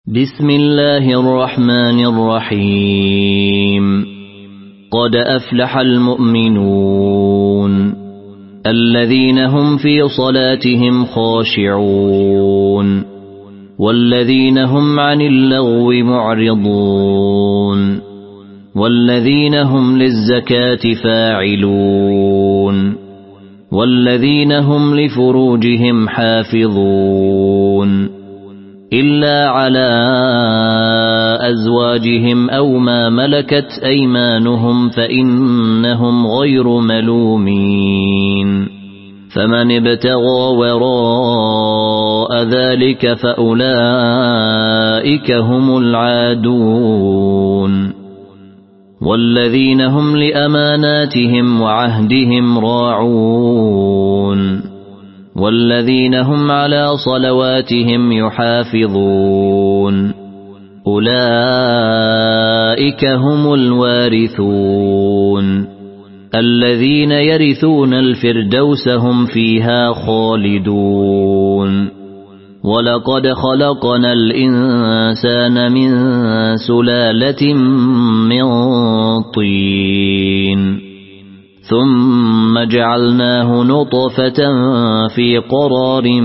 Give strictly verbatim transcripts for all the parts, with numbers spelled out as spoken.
بسم الله الرحمن الرحيم. قد أفلح المؤمنون الذين هم في صلاتهم خاشعون والذين هم عن اللغو معرضون والذين هم للزكاة فاعلون والذين هم لفروجهم حافظون إلا على أزواجهم أو ما ملكت أيمانهم فإنهم غير ملومين. فمن ابتغى وراء ذلك فأولئك هم العادون والذين هم لأماناتهم وعهدهم راعون والذين هم على صلواتهم يحافظون أولئك هم الوارثون الذين يرثون الفردوس هم فيها خالدون. ولقد خلقنا الإنسان من سلالة من طين ثم جعلناه نطفة في قرار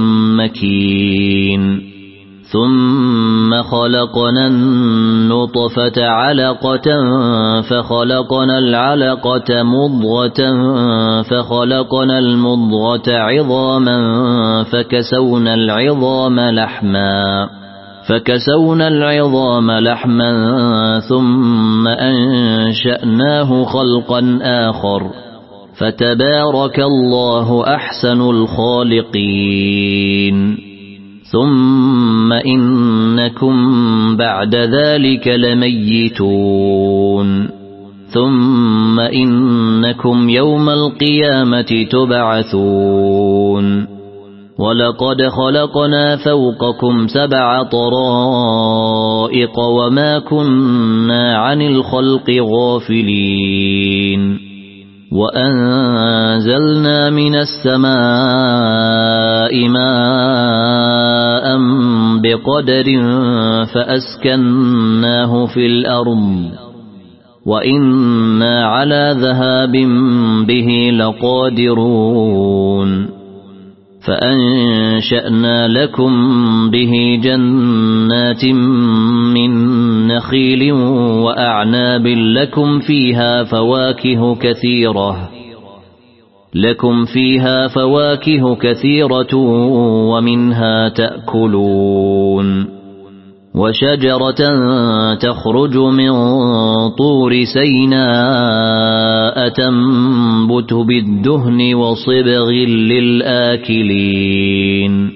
مكين ثم خلقنا النطفة علقة فخلقنا العلقة مضغة فخلقنا المضغة عظاما فكسونا العظام لحما فكسونا العظام لحما ثم أنشأناه خلقا آخر فتبارك الله أحسن الخالقين. ثم إنكم بعد ذلك لميتون ثم إنكم يوم القيامة تبعثون. ولقد خلقنا فوقكم سبع طرائق وما كنا عن الخلق غافلين. وأنزلنا من السماء ماء بقدر فأسكناه في الأرض وإنا على ذهاب به لقادرون. فأنشأنا لكم به جنات من نخيل وأعناب لكم فيها فواكه كثيرة لكم فيها فواكه كثيرة ومنها تأكلون. وشجرة تخرج من طور سيناء تنبت بالدهن وصبغ للآكلين.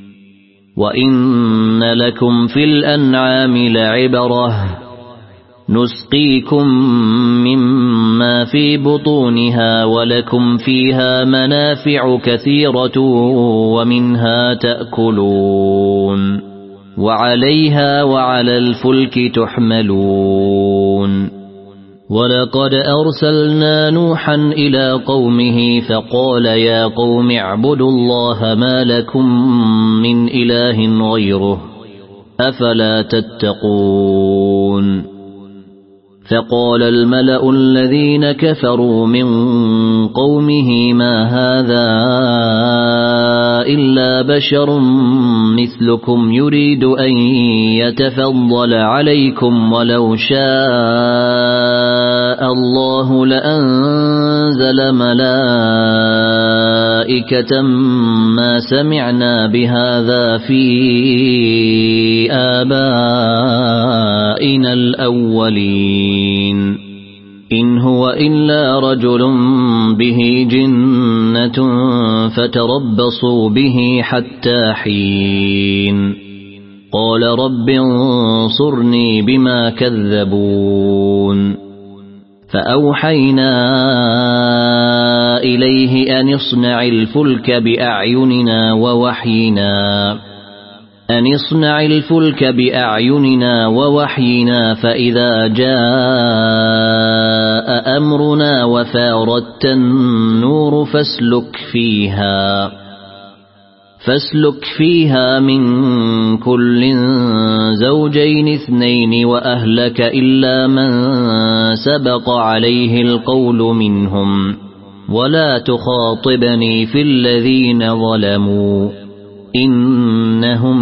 وإن لكم في الأنعام لعبرة نسقيكم مما في بطونها ولكم فيها منافع كثيرة ومنها تأكلون وعليها وعلى الفلك تحملون. ولقد أرسلنا نوحا إلى قومه فقال يا قوم اعبدوا الله ما لكم من إله غيره أفلا تتقون. فقال الملأ الذين كفروا من قومه ما هذا إلا بشر مثلكم يريد أن يتفضل عليكم ولو شاء الله لأنزل ملائكة ما سمعنا بهذا في آبائنا الأولين إن هو إلا رجل به جنة فتربصوا به حتى حين. قال رب انصرني بما كذبون. فأوحينا إليه أن اصنع الفلك بأعيننا ووحينا أن اصنع الفلك بأعيننا ووحينا فإذا جاء أمرنا وفاردت النور فاسلك فيها فاسلك فيها من كل زوجين اثنين وأهلك إلا من سبق عليه القول منهم ولا تخاطبني في الذين ظلموا إنهم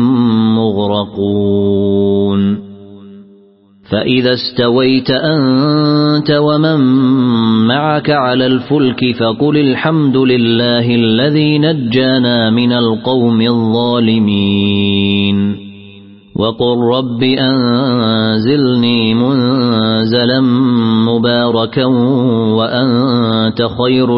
مغرقون فإذا استويت أنت ومن معك على الفلك فقل الحمد لله الذي نجانا من القوم الظالمين وقل رب أنزلني منزلا مباركا وأنت خير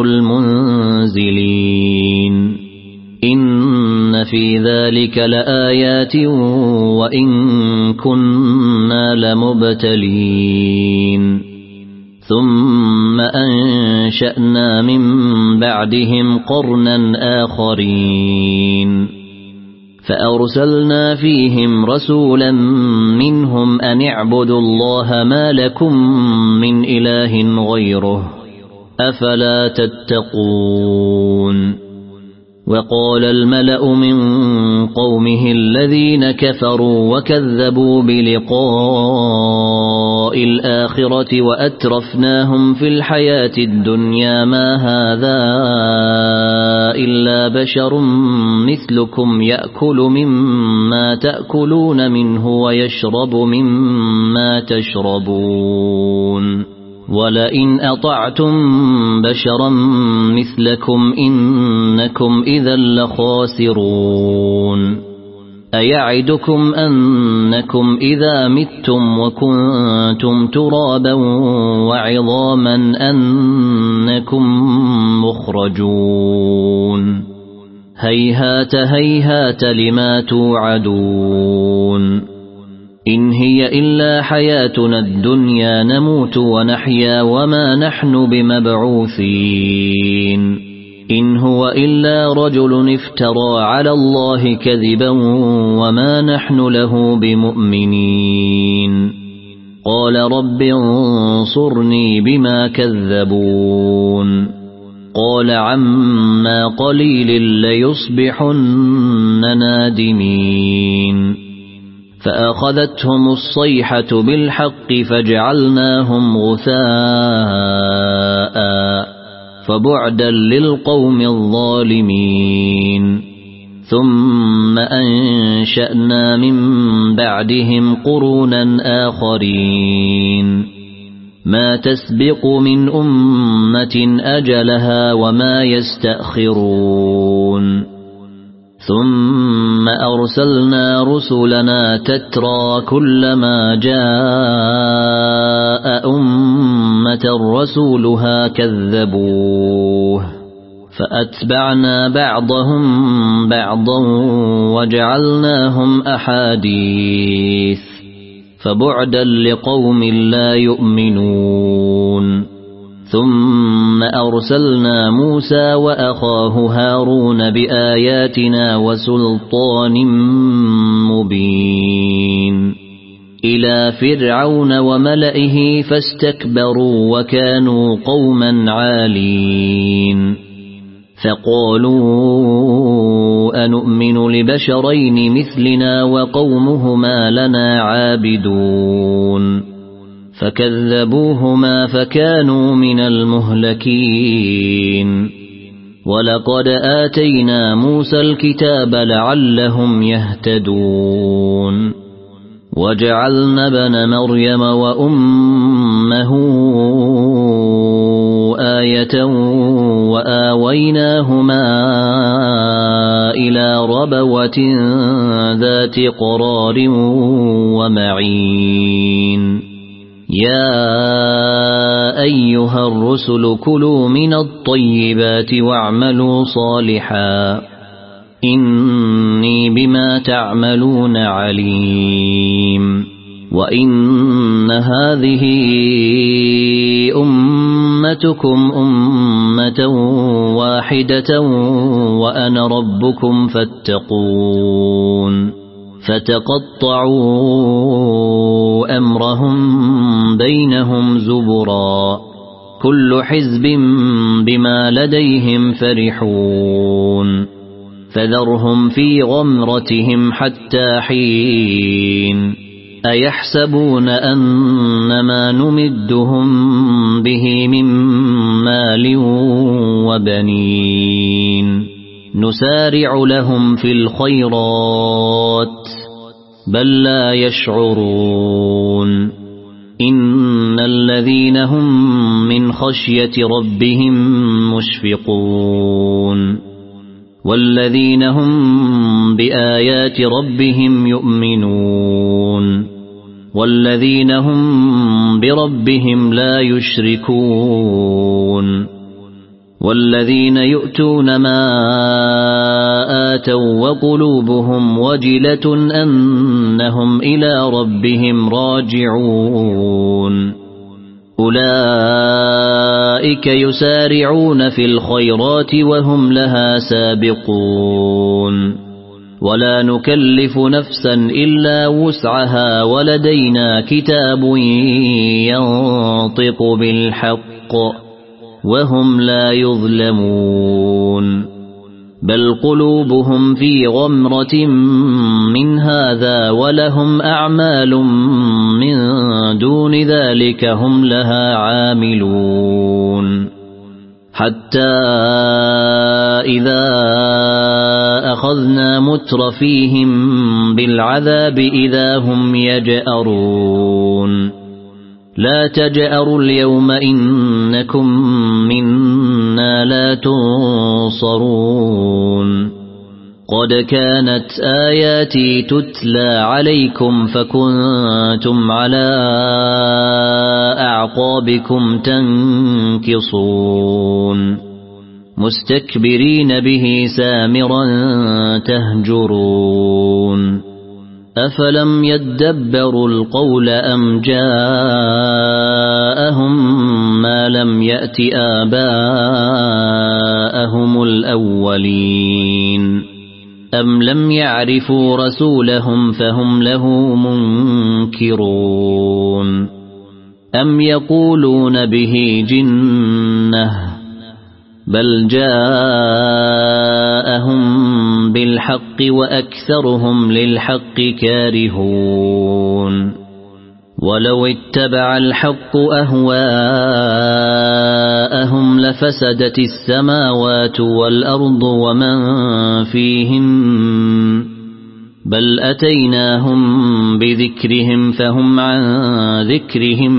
المنزلين إن في ذلك لآيات وإن كنا لمبتلين ثم أنشأنا من بعدهم قرنا آخرين فأرسلنا فيهم رسولا منهم أن اعبدوا الله ما لكم من إله غيره أفلا تتقون وقال الملأ من قومه الذين كفروا وكذبوا بلقاء الآخرة وأترفناهم في الحياة الدنيا ما هذا إلا بشر مثلكم يأكل مما تأكلون منه ويشرب مما تشربون ولئن أطعتم بشرا مثلكم إنكم إذا لخاسرون أيعدكم أنكم إذا متم وكنتم ترابا وعظاما أنكم مخرجون هيهات هيهات لما توعدون إن هي إلا حياتنا الدنيا نموت ونحيا وما نحن بمبعوثين إن هو إلا رجل افترى على الله كذبا وما نحن له بمؤمنين قال رب انصرني بما كذبون قال عما قليل ليصبحن نادمين فأخذتهم الصيحة بالحق فجعلناهم غثاء فبعدا للقوم الظالمين ثم أنشأنا من بعدهم قرونا آخرين ما تسبق من أمة أجلها وما يستأخرون ثم أرسلنا رسلنا تترى كلما جاء أمة رسولها كذبوه فأتبعنا بعضهم بعضا وجعلناهم أحاديث فبعدا لقوم لا يؤمنون ثم أرسلنا موسى وأخاه هارون بآياتنا وسلطان مبين إلى فرعون وملئه فاستكبروا وكانوا قوما عالين فقالوا أنؤمن لبشرين مثلنا وقومهما لنا عابدون فكذبوهما فكانوا من المهلكين ولقد آتينا موسى الكتاب لعلهم يهتدون وجعلنا ابن مريم وأمه آية وآويناهما إلى ربوة ذات قرار ومعين يا أيها الرسل كلوا من الطيبات واعملوا صالحا إني بما تعملون عليم وإن هذه أمتكم أمة واحدة وأنا ربكم فاتقون فتقطعوا أمرهم بينهم زبرا كل حزب بما لديهم فرحون فذرهم في غمرتهم حتى حين أيحسبون أنما نمدهم به من مال وبنين نسارع لهم في الخيرات بل لا يشعرون إن الذين هم من خشية ربهم مشفقون والذين هم بآيات ربهم يؤمنون والذين هم بربهم لا يشركون والذين يؤتون ما آتوا وقلوبهم وجلة أنهم إلى ربهم راجعون أولئك يسارعون في الخيرات وهم لها سابقون ولا نكلف نفسا إلا وسعها ولدينا كتاب ينطق بالحق وهم لا يظلمون بل قلوبهم في غمرة من هذا ولهم أعمال من دون ذلك هم لها عاملون حتى إذا أخذنا مترفيهم بالعذاب إذا هم يجأرون لا تجأروا اليوم إنكم منا لا تنصرون قد كانت آياتي تتلى عليكم فكنتم على أعقابكم تنكصون مستكبرين به سامرا تهجرون أفلم يدبروا القول أم جاءهم ما لم يأت آباءهم الأولين أم لم يعرفوا رسولهم فهم له منكرون أم يقولون به جنة بل جاءهم بالحق وأكثرهم للحق كارهون ولو اتبع الحق أهواءهم لفسدت السماوات والأرض ومن فيهن بل أتيناهم بذكرهم فهم عن ذكرهم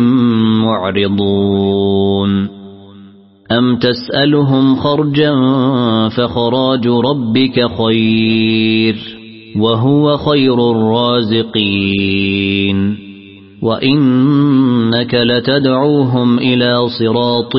معرضون أم تسألهم خرجا فخراج ربك خير وهو خير الرازقين وإنك لتدعوهم إلى صراط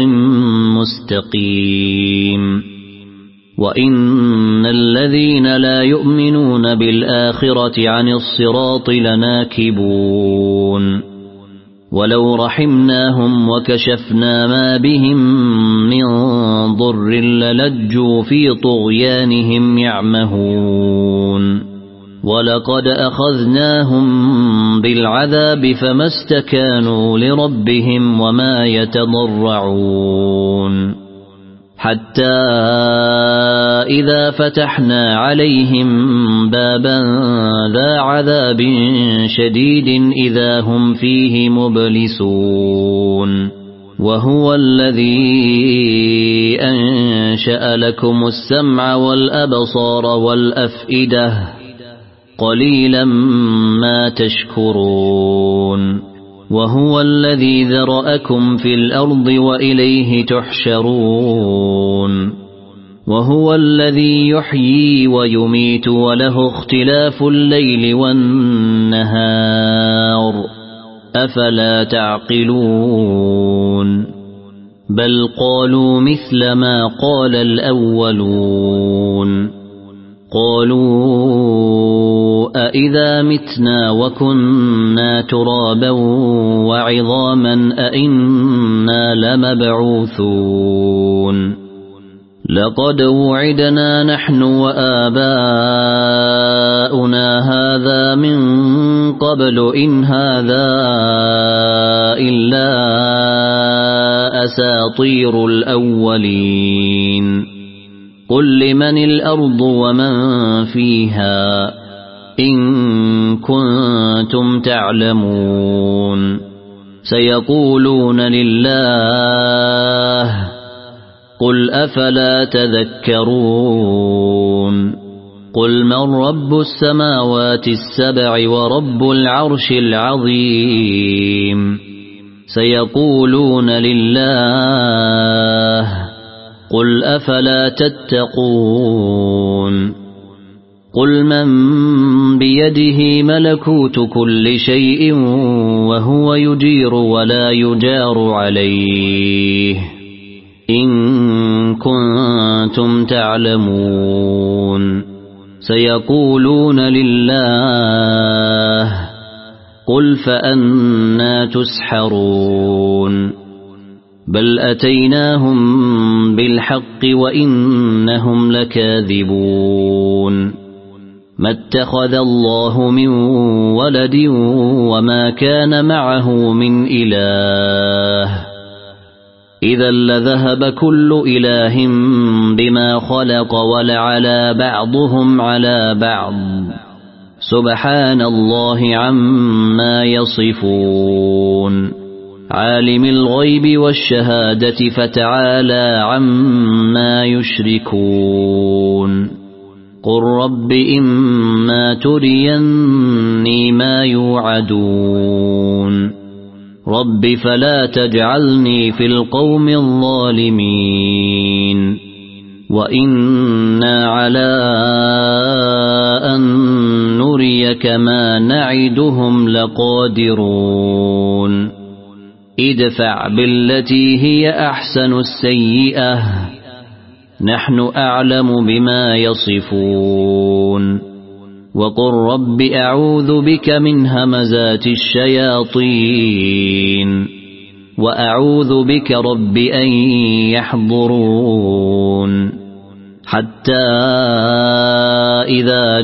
مستقيم وإن الذين لا يؤمنون بالآخرة عن الصراط لناكبون ولو رحمناهم وكشفنا ما بهم من ضر للجوا في طغيانهم يعمهون ولقد أخذناهم بالعذاب فما استكانوا لربهم وما يتضرعون حتى إذا فتحنا عليهم بابا ذا عذاب شديد إذا هم فيه مبلسون وهو الذي أنشأ لكم السمع والأبصار والأفئدة قليلا ما تشكرون وهو الذي ذرأكم في الأرض وإليه تحشرون وهو الذي يحيي ويميت وله اختلاف الليل والنهار أفلا تعقلون بل قالوا مثل ما قال الأولون قالوا أإذا متنا وكنا ترابا وعظاما أإنا لمبعوثون لقد وعدنا نحن وآباؤنا هذا من قبل إن هذا إلا أساطير الأولين قل لمن الأرض ومن فيها إن كنتم تعلمون سيقولون لله قل أفلا تذكرون قل من رب السماوات السبع ورب العرش العظيم سيقولون لله قل أفلا تتقون قل من بيده ملكوت كل شيء وهو يجير ولا يجار عليه إن كنتم تعلمون سيقولون لله قل فأنى تسحرون بل أتيناهم بالحق وإنهم لكاذبون ما اتخذ الله من ولد وما كان معه من إله إذا لذهب كل إله بما خلق ولعلى بعضهم على بعض سبحان الله عما يصفون عالم الغيب والشهادة فتعالى عما يشركون قل رب إما تريني ما يوعدون رب فلا تجعلني في القوم الظالمين وإنا على أن نريك ما نعدهم لقادرون ادفع بالتي هي أحسن السيئة نحن أعلم بما يصفون وقل رب أعوذ بك من همزات الشياطين وأعوذ بك رب أن يحضرون حتى إذا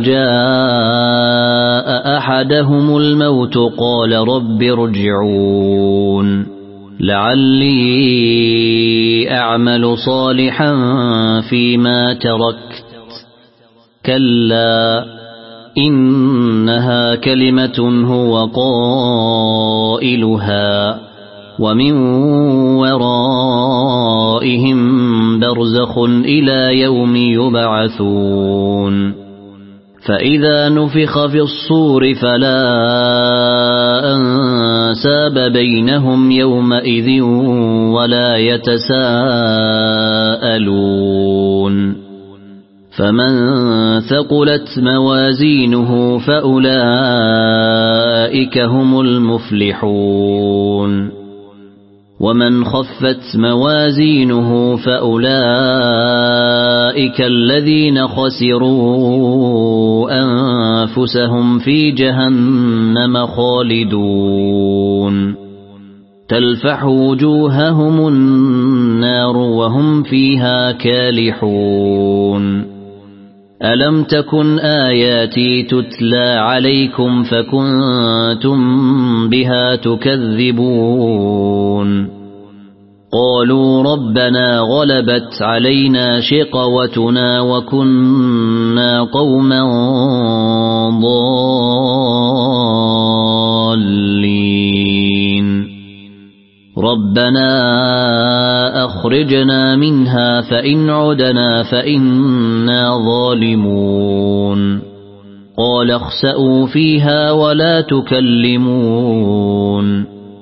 جاء أحدهم الموت قال رب ارجعون لعلي أعمل صالحا فيما تركت كلا إنها كلمة هو قائلها ومن ورائهم برزخ إلى يوم يبعثون فإذا نفخ في الصور فلا أنساب بينهم يومئذ ولا يتساءلون فمن ثقلت موازينه فأولئك هم المفلحون ومن خفت موازينه فأولئك الذين خسروا أنفسهم في جهنم خالدون تلفح وجوههم النار وهم فيها كالحون ألم تكن آياتي تتلى عليكم فكنتم بها تكذبون قالوا ربنا غلبت علينا شقوتنا وكنا قوما ضالين ربنا أخرجنا منها فإن عدنا فإنا ظالمون قال اخسئوا فيها ولا تكلمون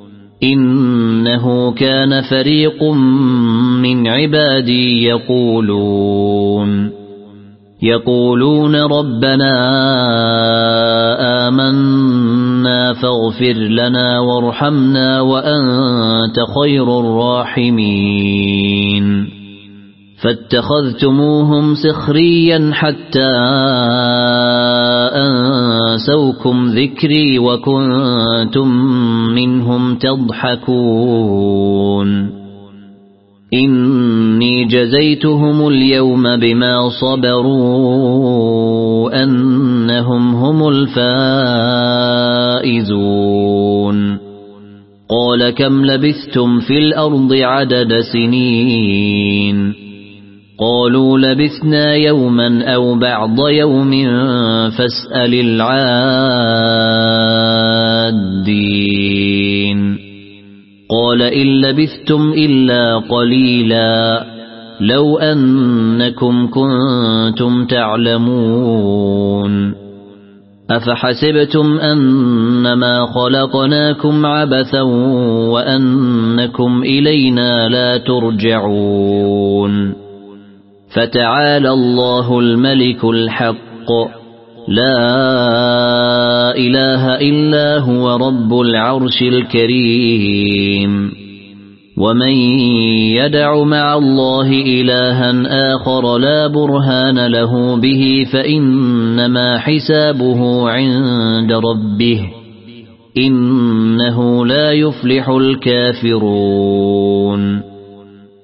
إنه كان فريق من عبادي يقولون يقولون ربنا آمنا فاغفر لنا وارحمنا وأنت خير الراحمين فاتخذتموهم سخريا حتى أنسوكم ذكري وكنتم منهم تضحكون إني جزيتهم اليوم بما صبروا أنهم هم الفائزون قال كم لبثتم في الأرض عدد سنين قالوا لبثنا يوما أو بعض يوم فاسأل العادين قال إن لبثتم إلا قليلا لو أنكم كنتم تعلمون أفحسبتم أنما خلقناكم عبثا وأنكم إلينا لا ترجعون فتعالى الله الملك الحق لا إله إلا هو رب العرش الكريم ومن يدع مع الله إلها آخر لا برهان له به فإنما حسابه عند ربه إنه لا يفلح الكافرون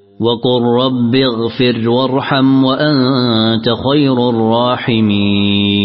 وقل رب اغفر وارحم وأنت خير الراحمين